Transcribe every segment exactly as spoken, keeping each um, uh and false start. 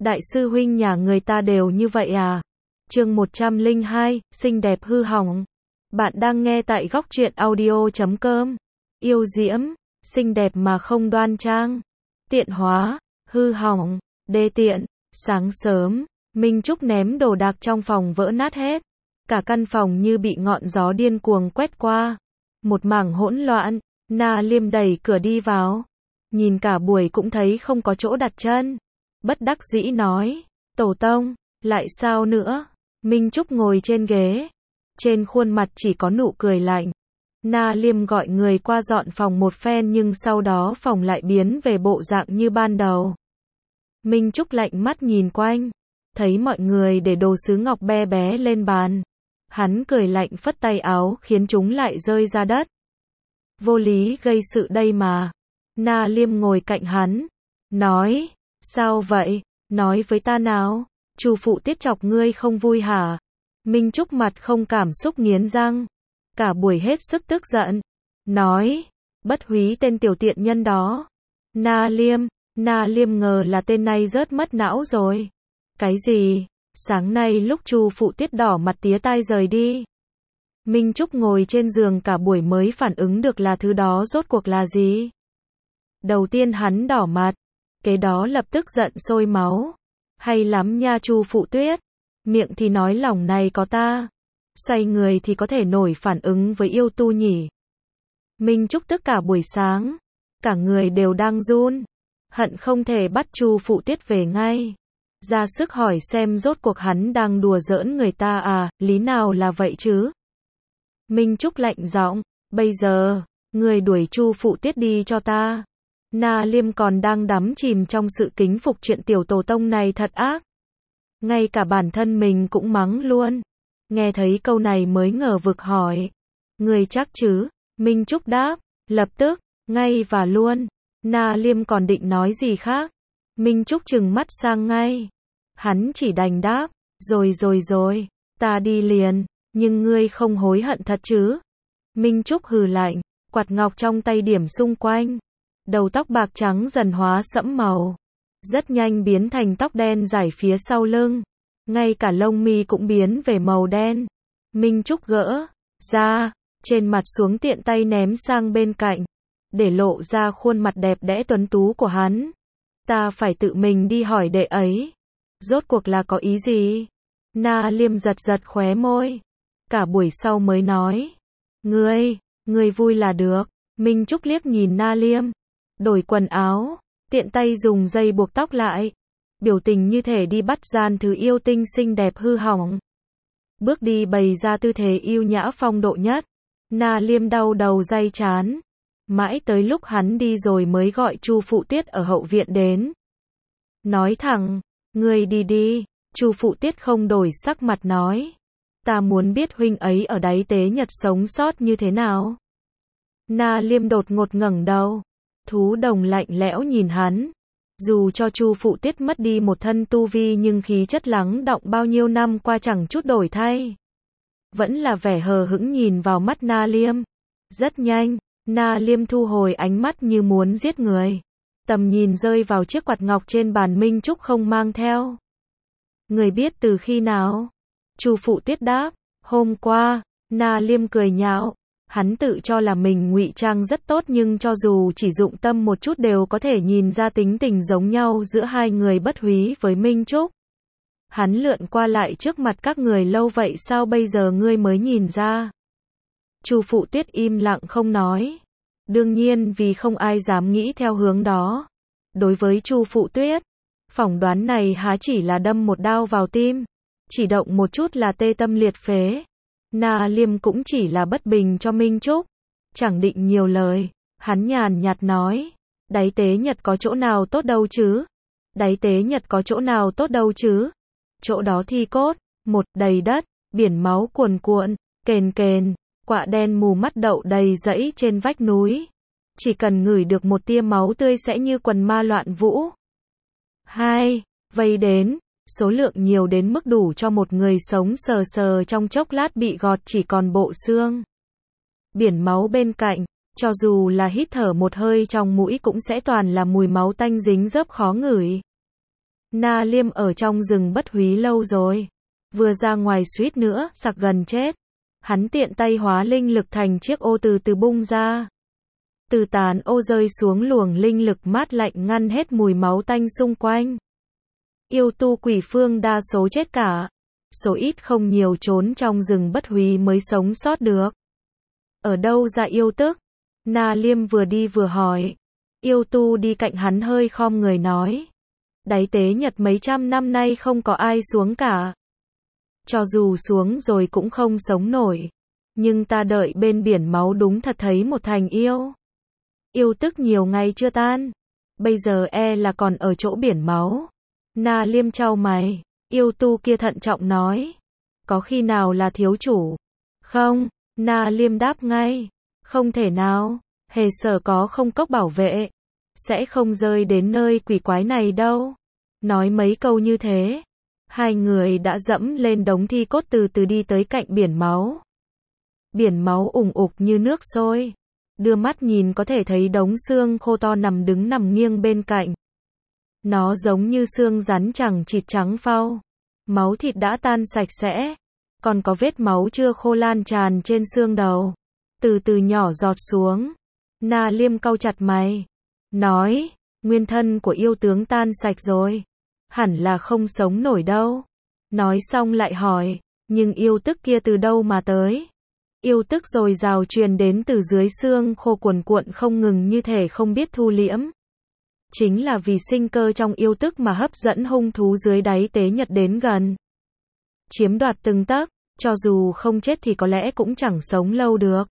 Đại sư huynh nhà người ta đều như vậy à? Chương một trăm lẻ hai, xinh đẹp hư hỏng. Bạn đang nghe tại góc truyện audio chấm com. Yêu diễm, xinh đẹp mà không đoan trang. Tiện hóa, hư hỏng, đê tiện. Sáng sớm, Minh Trúc ném đồ đạc trong phòng vỡ nát hết. Cả căn phòng như bị ngọn gió điên cuồng quét qua. Một mảng hỗn loạn, Na Liêm đẩy cửa đi vào. Nhìn cả buổi cũng thấy không có chỗ đặt chân. Bất đắc dĩ nói, tổ tông, lại sao nữa? Minh Trúc ngồi trên ghế. Trên khuôn mặt chỉ có nụ cười lạnh. Na Liêm gọi người qua dọn phòng một phen nhưng sau đó phòng lại biến về bộ dạng như ban đầu. Minh Trúc lạnh mắt nhìn quanh. Thấy mọi người để đồ sứ ngọc be bé lên bàn. Hắn cười lạnh phất tay áo khiến chúng lại rơi ra đất. Vô lý gây sự đây mà. Na Liêm ngồi cạnh hắn. Nói, sao vậy? Nói với ta nào. Chu phụ Tiết chọc ngươi không vui hả? Minh Trúc mặt không cảm xúc nghiến răng. Cả buổi hết sức tức giận. Nói, bất húy tên tiểu tiện nhân đó. Na Liêm, Na Liêm ngờ là tên này rớt mất não rồi. Cái gì? Sáng nay lúc Chu phụ Tiết đỏ mặt tía tai rời đi. Minh Trúc ngồi trên giường cả buổi mới phản ứng được là thứ đó rốt cuộc là gì. Đầu tiên hắn đỏ mặt, kế đó lập tức giận sôi máu. Hay lắm nha Chu phụ Tuyết, miệng thì nói lòng này có ta, xoay người thì có thể nổi phản ứng với yêu tu nhỉ. Minh Trúc tức cả buổi sáng, cả người đều đang run, hận không thể bắt Chu phụ Tuyết về ngay. Ra sức hỏi xem rốt cuộc hắn đang đùa giỡn người ta à, lý nào là vậy chứ? Minh Trúc lạnh giọng, bây giờ, người đuổi Chu phụ Tiết đi cho ta. Na Liêm còn đang đắm chìm trong sự kính phục chuyện tiểu tổ tông này thật ác. Ngay cả bản thân mình cũng mắng luôn. Nghe thấy câu này mới ngờ vực hỏi. Người chắc chứ? Minh Trúc đáp, lập tức, ngay và luôn. Na Liêm còn định nói gì khác. Minh Trúc trừng mắt sang ngay. Hắn chỉ đành đáp, rồi rồi rồi, ta đi liền, nhưng ngươi không hối hận thật chứ? Minh Trúc hừ lạnh, quạt ngọc trong tay điểm xung quanh. Đầu tóc bạc trắng dần hóa sẫm màu. Rất nhanh biến thành tóc đen dài phía sau lưng. Ngay cả lông mi cũng biến về màu đen. Minh Trúc gỡ ra, trên mặt xuống tiện tay ném sang bên cạnh. Để lộ ra khuôn mặt đẹp đẽ tuấn tú của hắn. Ta phải tự mình đi hỏi đệ ấy. Rốt cuộc là có ý gì? Na Liêm giật giật khóe môi. Cả buổi sau mới nói. Ngươi, ngươi vui là được. Minh Trúc liếc nhìn Na Liêm. Đổi quần áo, tiện tay dùng dây buộc tóc lại. Biểu tình như thể đi bắt gian thứ yêu tinh xinh đẹp hư hỏng. Bước đi bày ra tư thế yêu nhã phong độ nhất. Na Liêm đau đầu day chán. Mãi tới lúc hắn đi rồi mới gọi Chu phụ Tiết ở hậu viện đến. Nói thẳng, ngươi đi đi. Chu phụ Tiết không đổi sắc mặt nói. Ta muốn biết huynh ấy ở đáy tế nhật sống sót như thế nào. Na Liêm đột ngột ngẩng đầu. Thú đồng lạnh lẽo nhìn hắn. Dù cho Chu phụ Tiết mất đi một thân tu vi nhưng khí chất lắng đọng bao nhiêu năm qua chẳng chút đổi thay. Vẫn là vẻ hờ hững nhìn vào mắt Na Liêm. Rất nhanh, Na Liêm thu hồi ánh mắt như muốn giết người. Tầm nhìn rơi vào chiếc quạt ngọc trên bàn. Minh Trúc không mang theo. Người biết từ khi nào? Chu phụ Tiết đáp, hôm qua. Na Liêm cười nhạo. Hắn tự cho là mình ngụy trang rất tốt nhưng cho dù chỉ dụng tâm một chút đều có thể nhìn ra tính tình giống nhau giữa hai người Bất Húy với Minh Trúc. Hắn lượn qua lại trước mặt các người lâu vậy sao bây giờ ngươi mới nhìn ra? Chu phụ Tiết im lặng không nói. Đương nhiên vì không ai dám nghĩ theo hướng đó. Đối với Chu phụ Tuyết, phỏng đoán này há chỉ là đâm một đao vào tim. Chỉ động một chút là tê tâm liệt phế. Na Liêm cũng chỉ là bất bình cho Minh Trúc. Chẳng định nhiều lời. Hắn nhàn nhạt nói. Đáy tế nhật có chỗ nào tốt đâu chứ? Đáy tế nhật có chỗ nào tốt đâu chứ? Chỗ đó thi cốt. Một đầy đất. Biển máu cuồn cuộn. Kền kền. Quạ đen mù mắt đậu đầy rẫy trên vách núi. Chỉ cần ngửi được một tia máu tươi sẽ như quần ma loạn vũ. Hai. Vây đến. Số lượng nhiều đến mức đủ cho một người sống sờ sờ trong chốc lát bị gọt chỉ còn bộ xương. Biển máu bên cạnh, cho dù là hít thở một hơi trong mũi cũng sẽ toàn là mùi máu tanh dính dớp khó ngửi. Na Liêm ở trong rừng bất húy lâu rồi. Vừa ra ngoài suýt nữa, sặc gần chết. Hắn tiện tay hóa linh lực thành chiếc ô từ từ bung ra. Từ tán ô rơi xuống luồng linh lực mát lạnh ngăn hết mùi máu tanh xung quanh. Yêu tu quỷ phương đa số chết cả. Số ít không nhiều trốn trong rừng bất húy mới sống sót được. Ở đâu ra yêu tức? Na Liêm vừa đi vừa hỏi. Yêu tu đi cạnh hắn hơi khom người nói. Đáy tế Nhật mấy trăm năm nay không có ai xuống cả. Cho dù xuống rồi cũng không sống nổi. Nhưng ta đợi bên biển máu đúng thật thấy một thành yêu. Yêu tức nhiều ngày chưa tan. Bây giờ e là còn ở chỗ biển máu. Na Liêm chau mày. Yêu tu kia thận trọng nói. Có khi nào là thiếu chủ? Không. Na Liêm đáp ngay. Không thể nào. Hề sở có không cốc bảo vệ. Sẽ không rơi đến nơi quỷ quái này đâu. Nói mấy câu như thế. Hai người đã dẫm lên đống thi cốt từ từ đi tới cạnh biển máu. Biển máu ủng ục như nước sôi. Đưa mắt nhìn có thể thấy đống xương khô to nằm đứng nằm nghiêng bên cạnh. Nó giống như xương rắn chẳng chịt trắng phau. Máu thịt đã tan sạch sẽ. Còn có vết máu chưa khô lan tràn trên xương đầu. Từ từ nhỏ giọt xuống. Na Liêm cau chặt mày. Nói, nguyên thân của yêu tướng tan sạch rồi. Hẳn là không sống nổi đâu. Nói xong lại hỏi, nhưng yêu tức kia từ đâu mà tới? Yêu tức dồi dào truyền đến từ dưới xương khô cuồn cuộn không ngừng như thể không biết thu liễm. Chính là vì sinh cơ trong yêu tức mà hấp dẫn hung thú dưới đáy tế Nhật đến gần. Chiếm đoạt từng tấc, cho dù không chết thì có lẽ cũng chẳng sống lâu được.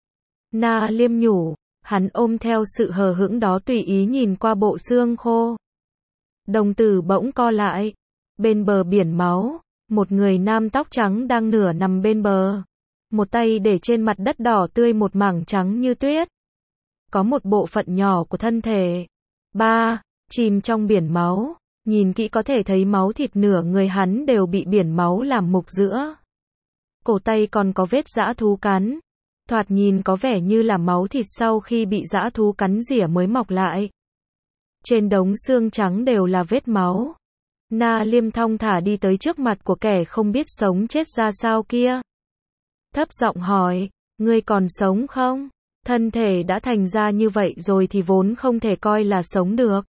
Na Liêm nhủ, hắn ôm theo sự hờ hững đó tùy ý nhìn qua bộ xương khô. Đồng tử bỗng co lại. Bên bờ biển máu, một người nam tóc trắng đang nửa nằm bên bờ. Một tay để trên mặt đất đỏ tươi một mảng trắng như tuyết. Có một bộ phận nhỏ của thân thể. Ba, chìm trong biển máu. Nhìn kỹ có thể thấy máu thịt nửa người hắn đều bị biển máu làm mục giữa. Cổ tay còn có vết dã thú cắn. Thoạt nhìn có vẻ như là máu thịt sau khi bị dã thú cắn rỉa mới mọc lại. Trên đống xương trắng đều là vết máu. Na Liêm thong thả đi tới trước mặt của kẻ không biết sống chết ra sao kia. Thấp giọng hỏi, ngươi còn sống không? Thân thể đã thành ra như vậy rồi thì vốn không thể coi là sống được.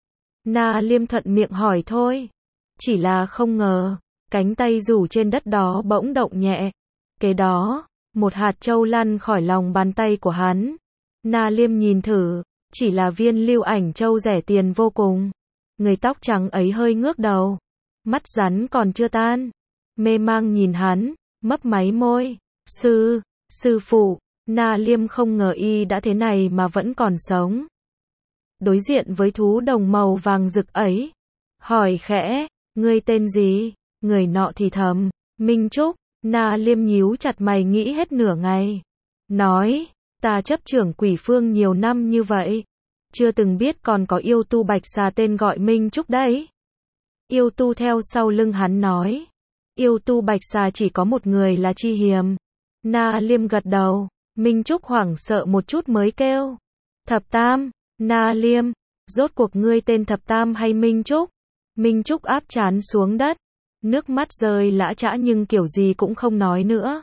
Na Liêm thuận miệng hỏi thôi. Chỉ là không ngờ, cánh tay rủ trên đất đó bỗng động nhẹ. Kế đó, một hạt châu lăn khỏi lòng bàn tay của hắn. Na Liêm nhìn thử, chỉ là viên lưu ảnh châu rẻ tiền vô cùng. Người tóc trắng ấy hơi ngước đầu. Mắt rắn còn chưa tan. Mê mang nhìn hắn, mấp máy môi. Sư, sư phụ, Na Liêm không ngờ y đã thế này mà vẫn còn sống. Đối diện với thú đồng màu vàng rực ấy. Hỏi khẽ, ngươi tên gì? Người nọ thì thầm, Minh Trúc. Na Liêm nhíu chặt mày nghĩ hết nửa ngày. Nói, ta chấp trưởng quỷ phương nhiều năm như vậy. Chưa từng biết còn có yêu tu bạch xà tên gọi Minh Trúc đấy. Yêu tu theo sau lưng hắn nói. Yêu tu bạch xà chỉ có một người là Chi Hiềm. Na Liêm gật đầu. Minh Trúc hoảng sợ một chút mới kêu. Thập Tam. Na Liêm. Rốt cuộc ngươi tên Thập Tam hay Minh Trúc? Minh Trúc áp trán xuống đất. Nước mắt rơi lã chã nhưng kiểu gì cũng không nói nữa.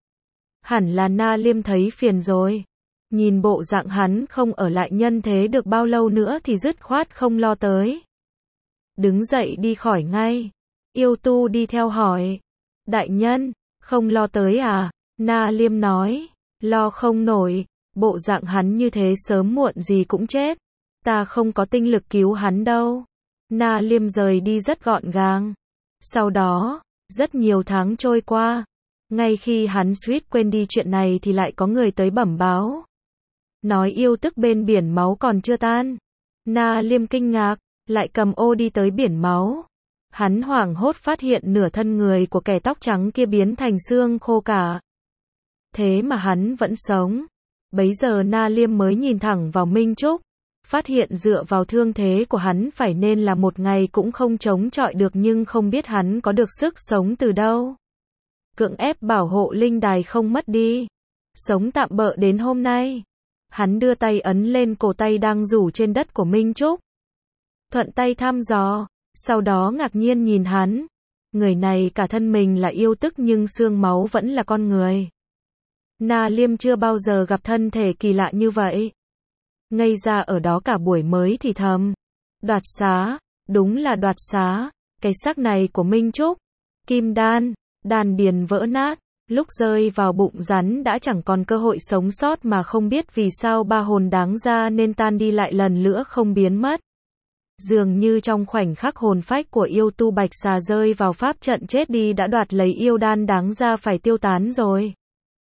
Hẳn là Na Liêm thấy phiền rồi. Nhìn bộ dạng hắn không ở lại nhân thế được bao lâu nữa thì dứt khoát không lo tới. Đứng dậy đi khỏi ngay. Yêu tu đi theo hỏi. Đại nhân, không lo tới à? Na Liêm nói. Lo không nổi. Bộ dạng hắn như thế sớm muộn gì cũng chết. Ta không có tinh lực cứu hắn đâu. Na Liêm rời đi rất gọn gàng. Sau đó, rất nhiều tháng trôi qua. Ngay khi hắn suýt quên đi chuyện này thì lại có người tới bẩm báo. Nói yêu tức bên biển máu còn chưa tan. Na Liêm kinh ngạc, lại cầm ô đi tới biển máu. Hắn hoảng hốt phát hiện nửa thân người của kẻ tóc trắng kia biến thành xương khô cả. Thế mà hắn vẫn sống. Bấy giờ Na Liêm mới nhìn thẳng vào Minh Trúc. Phát hiện dựa vào thương thế của hắn phải nên là một ngày cũng không chống chọi được nhưng không biết hắn có được sức sống từ đâu. Cưỡng ép bảo hộ linh đài không mất đi. Sống tạm bợ đến hôm nay. Hắn đưa tay ấn lên cổ tay đang rủ trên đất của Minh Trúc. Thuận tay thăm dò, Sau đó ngạc nhiên nhìn hắn. Người này cả thân mình là yêu tức nhưng xương máu vẫn là con người. Na Liêm chưa bao giờ gặp thân thể kỳ lạ như vậy. Ngây ra ở đó cả buổi mới thì thầm. Đoạt xá, đúng là đoạt xá, cái xác này của Minh Trúc. Kim đan, đan điền vỡ nát, lúc rơi vào bụng rắn đã chẳng còn cơ hội sống sót mà không biết vì sao ba hồn đáng ra nên tan đi lại lần nữa không biến mất. Dường như trong khoảnh khắc hồn phách của yêu tu bạch xà rơi vào pháp trận chết đi đã đoạt lấy yêu đan đáng ra phải tiêu tán rồi.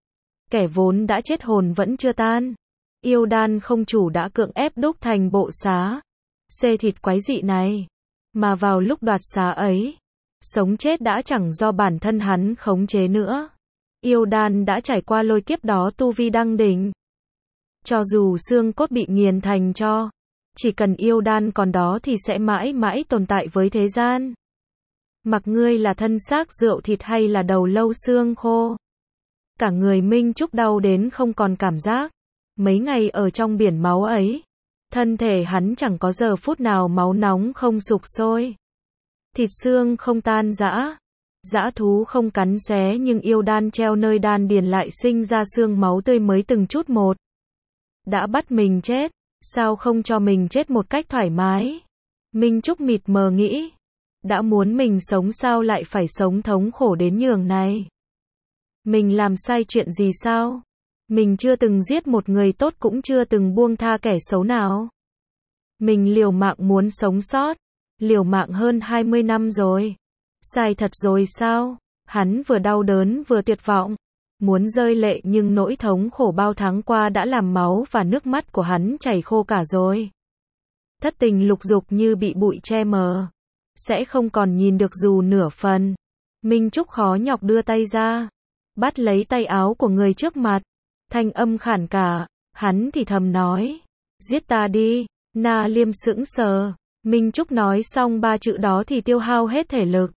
Kẻ vốn đã chết hồn vẫn chưa tan. Yêu đan không chủ đã cưỡng ép đúc thành bộ xá. Xê thịt quái dị này. Mà vào lúc đoạt xá ấy, sống chết đã chẳng do bản thân hắn khống chế nữa. Yêu đan đã trải qua lôi kiếp đó tu vi đăng đỉnh. Cho dù xương cốt bị nghiền thành tro, chỉ cần yêu đan còn đó thì sẽ mãi mãi tồn tại với thế gian. Mặc ngươi là thân xác rượu thịt hay là đầu lâu xương khô. Cả người Minh Trúc đau đến không còn cảm giác. Mấy ngày ở trong biển máu ấy, thân thể hắn chẳng có giờ phút nào máu nóng không sục sôi. Thịt xương không tan rã, dã thú không cắn xé nhưng yêu đan treo nơi đan điền lại sinh ra xương máu tươi mới từng chút một. Đã bắt mình chết, sao không cho mình chết một cách thoải mái? Minh Trúc mịt mờ nghĩ, đã muốn mình sống sao lại phải sống thống khổ đến nhường này? Mình làm sai chuyện gì sao? Mình chưa từng giết một người tốt cũng chưa từng buông tha kẻ xấu nào. Mình liều mạng muốn sống sót, liều mạng hơn hai mươi năm rồi. Sai thật rồi sao? Hắn vừa đau đớn vừa tuyệt vọng, muốn rơi lệ nhưng nỗi thống khổ bao tháng qua đã làm máu và nước mắt của hắn chảy khô cả rồi. Thất tình lục dục như bị bụi che mờ, sẽ không còn nhìn được dù nửa phần. Minh Trúc khó nhọc đưa tay ra, bắt lấy tay áo của người trước mặt, thanh âm khản cả, hắn thì thầm nói, giết ta đi. Na Liêm sững sờ, Minh Trúc nói xong ba chữ đó thì tiêu hao hết thể lực.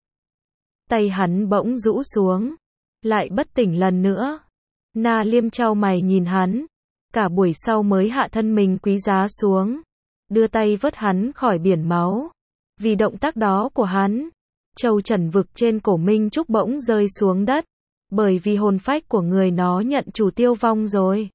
Tay hắn bỗng rũ xuống, lại bất tỉnh lần nữa. Na Liêm chau mày nhìn hắn, cả buổi sau mới hạ thân mình quý giá xuống, đưa tay vớt hắn khỏi biển máu. Vì động tác đó của hắn, châu trần vực trên cổ Minh Trúc bỗng rơi xuống đất, bởi vì hồn phách của người nó nhận chủ tiêu vong rồi.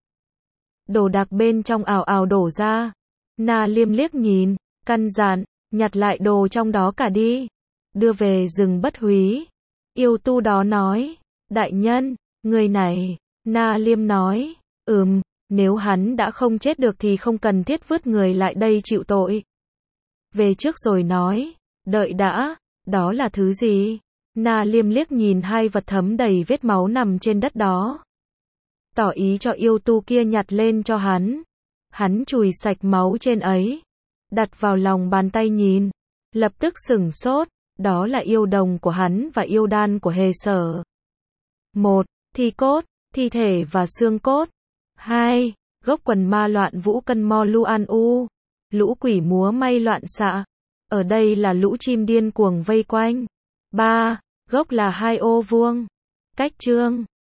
Đồ đạc bên trong ào ào đổ ra. Na Liêm liếc nhìn, căn dặn, nhặt lại đồ trong đó cả đi, đưa về rừng bất húy. Yêu tu đó nói, đại nhân, người này. Na Liêm nói, ừm, nếu hắn đã không chết được thì không cần thiết vứt người lại đây chịu tội. Về trước rồi nói, đợi đã, đó là thứ gì? Na Liêm liếc nhìn hai vật thấm đầy vết máu nằm trên đất đó, tỏ ý cho yêu tu kia nhặt lên cho hắn. Hắn chùi sạch máu trên ấy, đặt vào lòng bàn tay nhìn, lập tức sửng sốt, đó là yêu đồng của hắn và yêu đan của Hề Sở. Một, thi cốt, thi thể và xương cốt. Hai, gốc quần ma loạn vũ cân mo lu an u, lũ quỷ múa may loạn xạ. Ở đây là lũ chim điên cuồng vây quanh. Ba, gốc là hai ô vuông. Cách chương